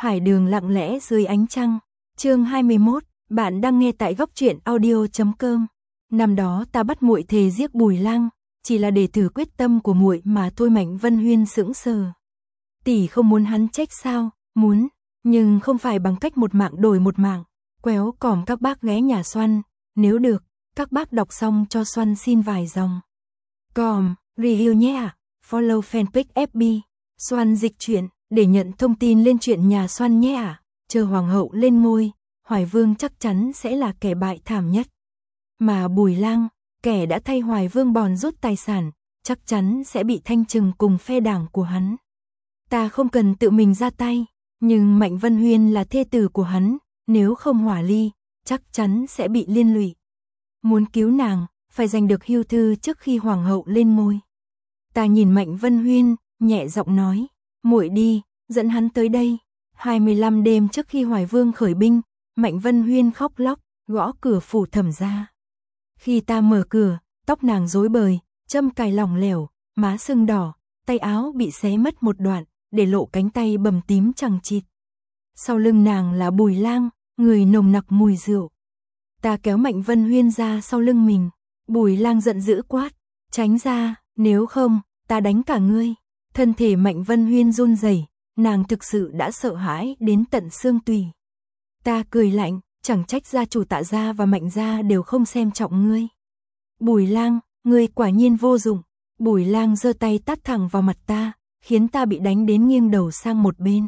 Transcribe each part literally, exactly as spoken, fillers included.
Hải đường lặng lẽ dưới ánh trăng. Chương hai mươi mốt, bạn đang nghe tại góc truyện audio chấm com. Năm đó ta bắt muội thề giết Bùi Lang, chỉ là để thử quyết tâm của muội mà thôi. Mạnh Vân Huyên sững sờ. Tỷ không muốn hắn trách sao? Muốn, nhưng không phải bằng cách một mạng đổi một mạng. Quéo còm các bác ghé nhà Xoăn, nếu được, các bác đọc xong cho Xoăn xin vài dòng. Còm, review nhé ạ. Follow fanpage ép bê. Xoăn dịch truyện, để nhận thông tin lên chuyện nhà Xoăn nhé ạ. Chờ hoàng hậu lên ngôi, Hoài Vương chắc chắn sẽ là kẻ bại thảm nhất. Mà Bùi Lang, kẻ đã thay Hoài Vương bòn rút tài sản, chắc chắn sẽ bị thanh trừng cùng phe đảng của hắn. Ta không cần tự mình ra tay, nhưng Mạnh Vân Huyên là thê tử của hắn, nếu không hòa ly, chắc chắn sẽ bị liên lụy. Muốn cứu nàng, phải giành được hưu thư trước khi hoàng hậu lên ngôi. Ta nhìn Mạnh Vân Huyên, nhẹ giọng nói, muội đi, dẫn hắn tới đây. hai mươi lăm đêm trước khi Hoài Vương khởi binh, Mạnh Vân Huyên khóc lóc, gõ cửa phủ Thẩm gia. Khi ta mở cửa, tóc nàng rối bời, châm cài lỏng lẻo, má sưng đỏ, tay áo bị xé mất một đoạn, để lộ cánh tay bầm tím chằng chịt. Sau lưng nàng là Bùi Lang, người nồng nặc mùi rượu. Ta kéo Mạnh Vân Huyên ra sau lưng mình. Bùi Lang giận dữ quát, tránh ra, nếu không, ta đánh cả ngươi. Thân thể Mạnh Vân Huyên run rẩy, nàng thực sự đã sợ hãi đến tận xương tủy. Ta cười lạnh, chẳng trách gia chủ Tạ gia và Mạnh gia đều không xem trọng ngươi. Bùi Lang, ngươi quả nhiên vô dụng. Bùi Lang giơ tay tát thẳng vào mặt ta, khiến ta bị đánh đến nghiêng đầu sang một bên.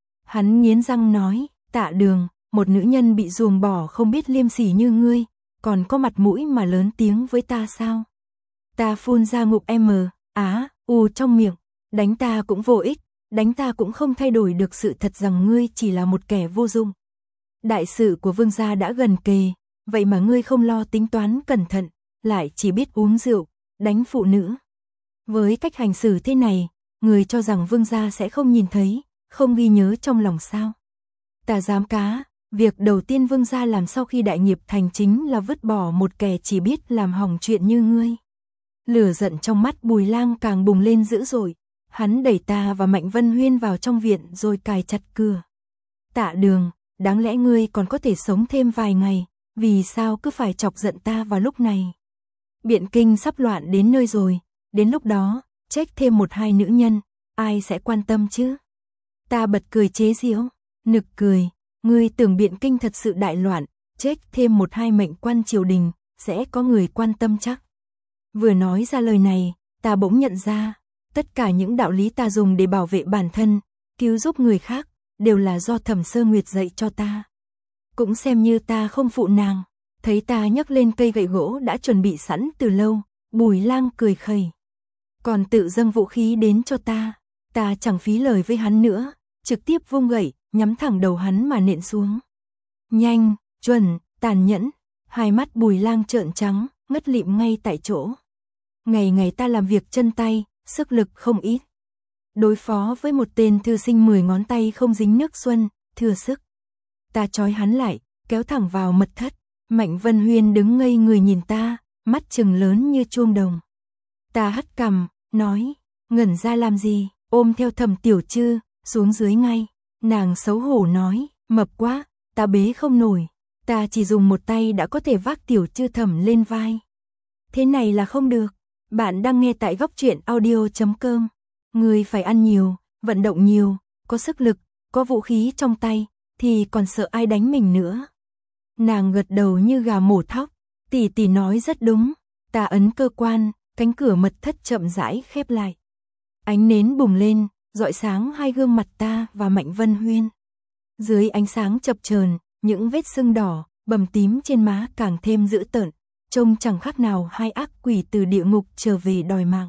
Hắn nghiến răng nói, Tạ Đường, một nữ nhân bị ruồng bỏ không biết liêm sỉ như ngươi, còn có mặt mũi mà lớn tiếng với ta sao? Ta phun ra ngụm m, á, u trong miệng, đánh ta cũng vô ích, đánh ta cũng không thay đổi được sự thật rằng ngươi chỉ là một kẻ vô dụng. Đại sự của Vương gia đã gần kề, vậy mà ngươi không lo tính toán cẩn thận, lại chỉ biết uống rượu, đánh phụ nữ. Với cách hành xử thế này, ngươi cho rằng Vương gia sẽ không nhìn thấy, không ghi nhớ trong lòng sao? Ta dám cá, việc đầu tiên Vương gia làm sau khi đại nghiệp thành chính là vứt bỏ một kẻ chỉ biết làm hỏng chuyện như ngươi. Lửa giận trong mắt Bùi Lang càng bùng lên dữ dội, hắn đẩy ta và Mạnh Vân Huyên vào trong viện rồi cài chặt cửa. Tạ Đường, đáng lẽ ngươi còn có thể sống thêm vài ngày, vì sao cứ phải chọc giận ta vào lúc này? Biện Kinh sắp loạn đến nơi rồi, đến lúc đó, trách thêm một hai nữ nhân, ai sẽ quan tâm chứ? Ta bật cười chế giễu, nực cười, ngươi tưởng Biện Kinh thật sự đại loạn, trách thêm một hai mệnh quan triều đình, sẽ có người quan tâm chắc? Vừa nói ra lời này, ta bỗng nhận ra, tất cả những đạo lý ta dùng để bảo vệ bản thân, cứu giúp người khác, đều là do Thẩm Sơ Nguyệt dạy cho ta. Cũng xem như ta không phụ nàng. Thấy ta nhấc lên cây gậy gỗ đã chuẩn bị sẵn từ lâu, Bùi Lang cười khẩy. Còn tự dâng vũ khí đến cho ta, ta chẳng phí lời với hắn nữa, trực tiếp vung gậy, nhắm thẳng đầu hắn mà nện xuống. Nhanh, chuẩn, tàn nhẫn, hai mắt Bùi Lang trợn trắng, ngất lịm ngay tại chỗ. Ngày ngày ta làm việc chân tay, sức lực không ít. Đối phó với một tên thư sinh mười ngón tay không dính nước xuân, thừa sức. Ta trói hắn lại, kéo thẳng vào mật thất. Mạnh Vân Huyên đứng ngây người nhìn ta, mắt trừng lớn như chuông đồng. Ta hất cằm, nói, ngẩn ra làm gì, ôm theo Thẩm Tiểu Trư, xuống dưới ngay. Nàng xấu hổ nói, mập quá, ta bế không nổi. Ta chỉ dùng một tay đã có thể vác Tiểu Trư Thẩm lên vai. Thế này là không được. Bạn đang nghe tại góc truyện audio chấm com. Ngươi phải ăn nhiều, vận động nhiều, có sức lực, có vũ khí trong tay, thì còn sợ ai đánh mình nữa. Nàng gật đầu như gà mổ thóc, tỷ tỷ nói rất đúng. Ta ấn cơ quan, cánh cửa mật thất chậm rãi khép lại. Ánh nến bùng lên, rọi sáng hai gương mặt ta và Mạnh Vân Huyên. Dưới ánh sáng chập chờn, những vết sưng đỏ, bầm tím trên má càng thêm dữ tợn, trông chẳng khác nào hai ác quỷ từ địa ngục trở về đòi mạng.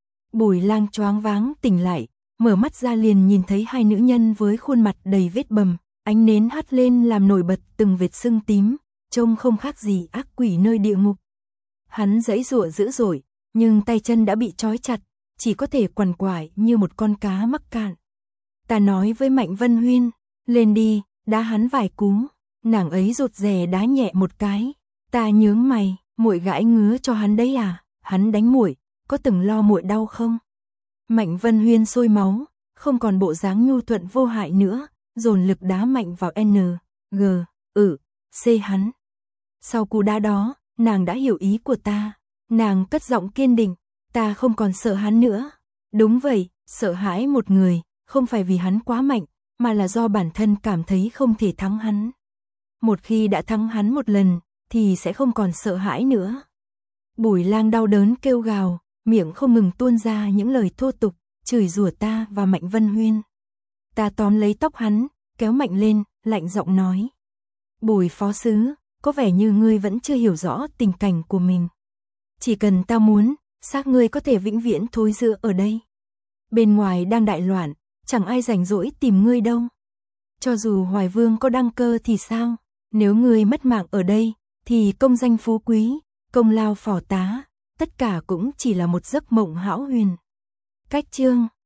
Bùi Lang choáng váng tỉnh lại, mở mắt ra liền nhìn thấy hai nữ nhân với khuôn mặt đầy vết bầm, ánh nến hắt lên làm nổi bật từng vết sưng tím, trông không khác gì ác quỷ nơi địa ngục. Hắn giãy giụa dữ dội, nhưng tay chân đã bị trói chặt, chỉ có thể quằn quại như một con cá mắc cạn. Ta nói với Mạnh Vân Huyên, lên đi, đá hắn vài cú. Nàng ấy rụt rè đá nhẹ một cái. Ta nhướng mày, muội gãi ngứa cho hắn đấy à? Hắn đánh muội, có từng lo muội đau không? Mạnh Vân Huyên sôi máu, không còn bộ dáng nhu thuận vô hại nữa, dồn lực đá mạnh vào N, G, ừ, C hắn. Sau cú đá đó, nàng đã hiểu ý của ta. Nàng cất giọng kiên định, ta không còn sợ hắn nữa. Đúng vậy, sợ hãi một người, không phải vì hắn quá mạnh, mà là do bản thân cảm thấy không thể thắng hắn. Một khi đã thắng hắn một lần, thì sẽ không còn sợ hãi nữa. Bùi Lang đau đớn kêu gào, miệng không ngừng tuôn ra những lời thô tục, chửi rủa ta và Mạnh Vân Huyên. Ta tóm lấy tóc hắn, kéo mạnh lên, lạnh giọng nói. Bùi phó sứ, có vẻ như ngươi vẫn chưa hiểu rõ tình cảnh của mình. Chỉ cần ta muốn, xác ngươi có thể vĩnh viễn thối rữa ở đây. Bên ngoài đang đại loạn, chẳng ai rảnh rỗi tìm ngươi đâu. Cho dù Hoài Vương có đăng cơ thì sao? Nếu ngươi mất mạng ở đây, thì công danh phú quý, công lao phò tá, tất cả cũng chỉ là một giấc mộng hão huyền. Cách chương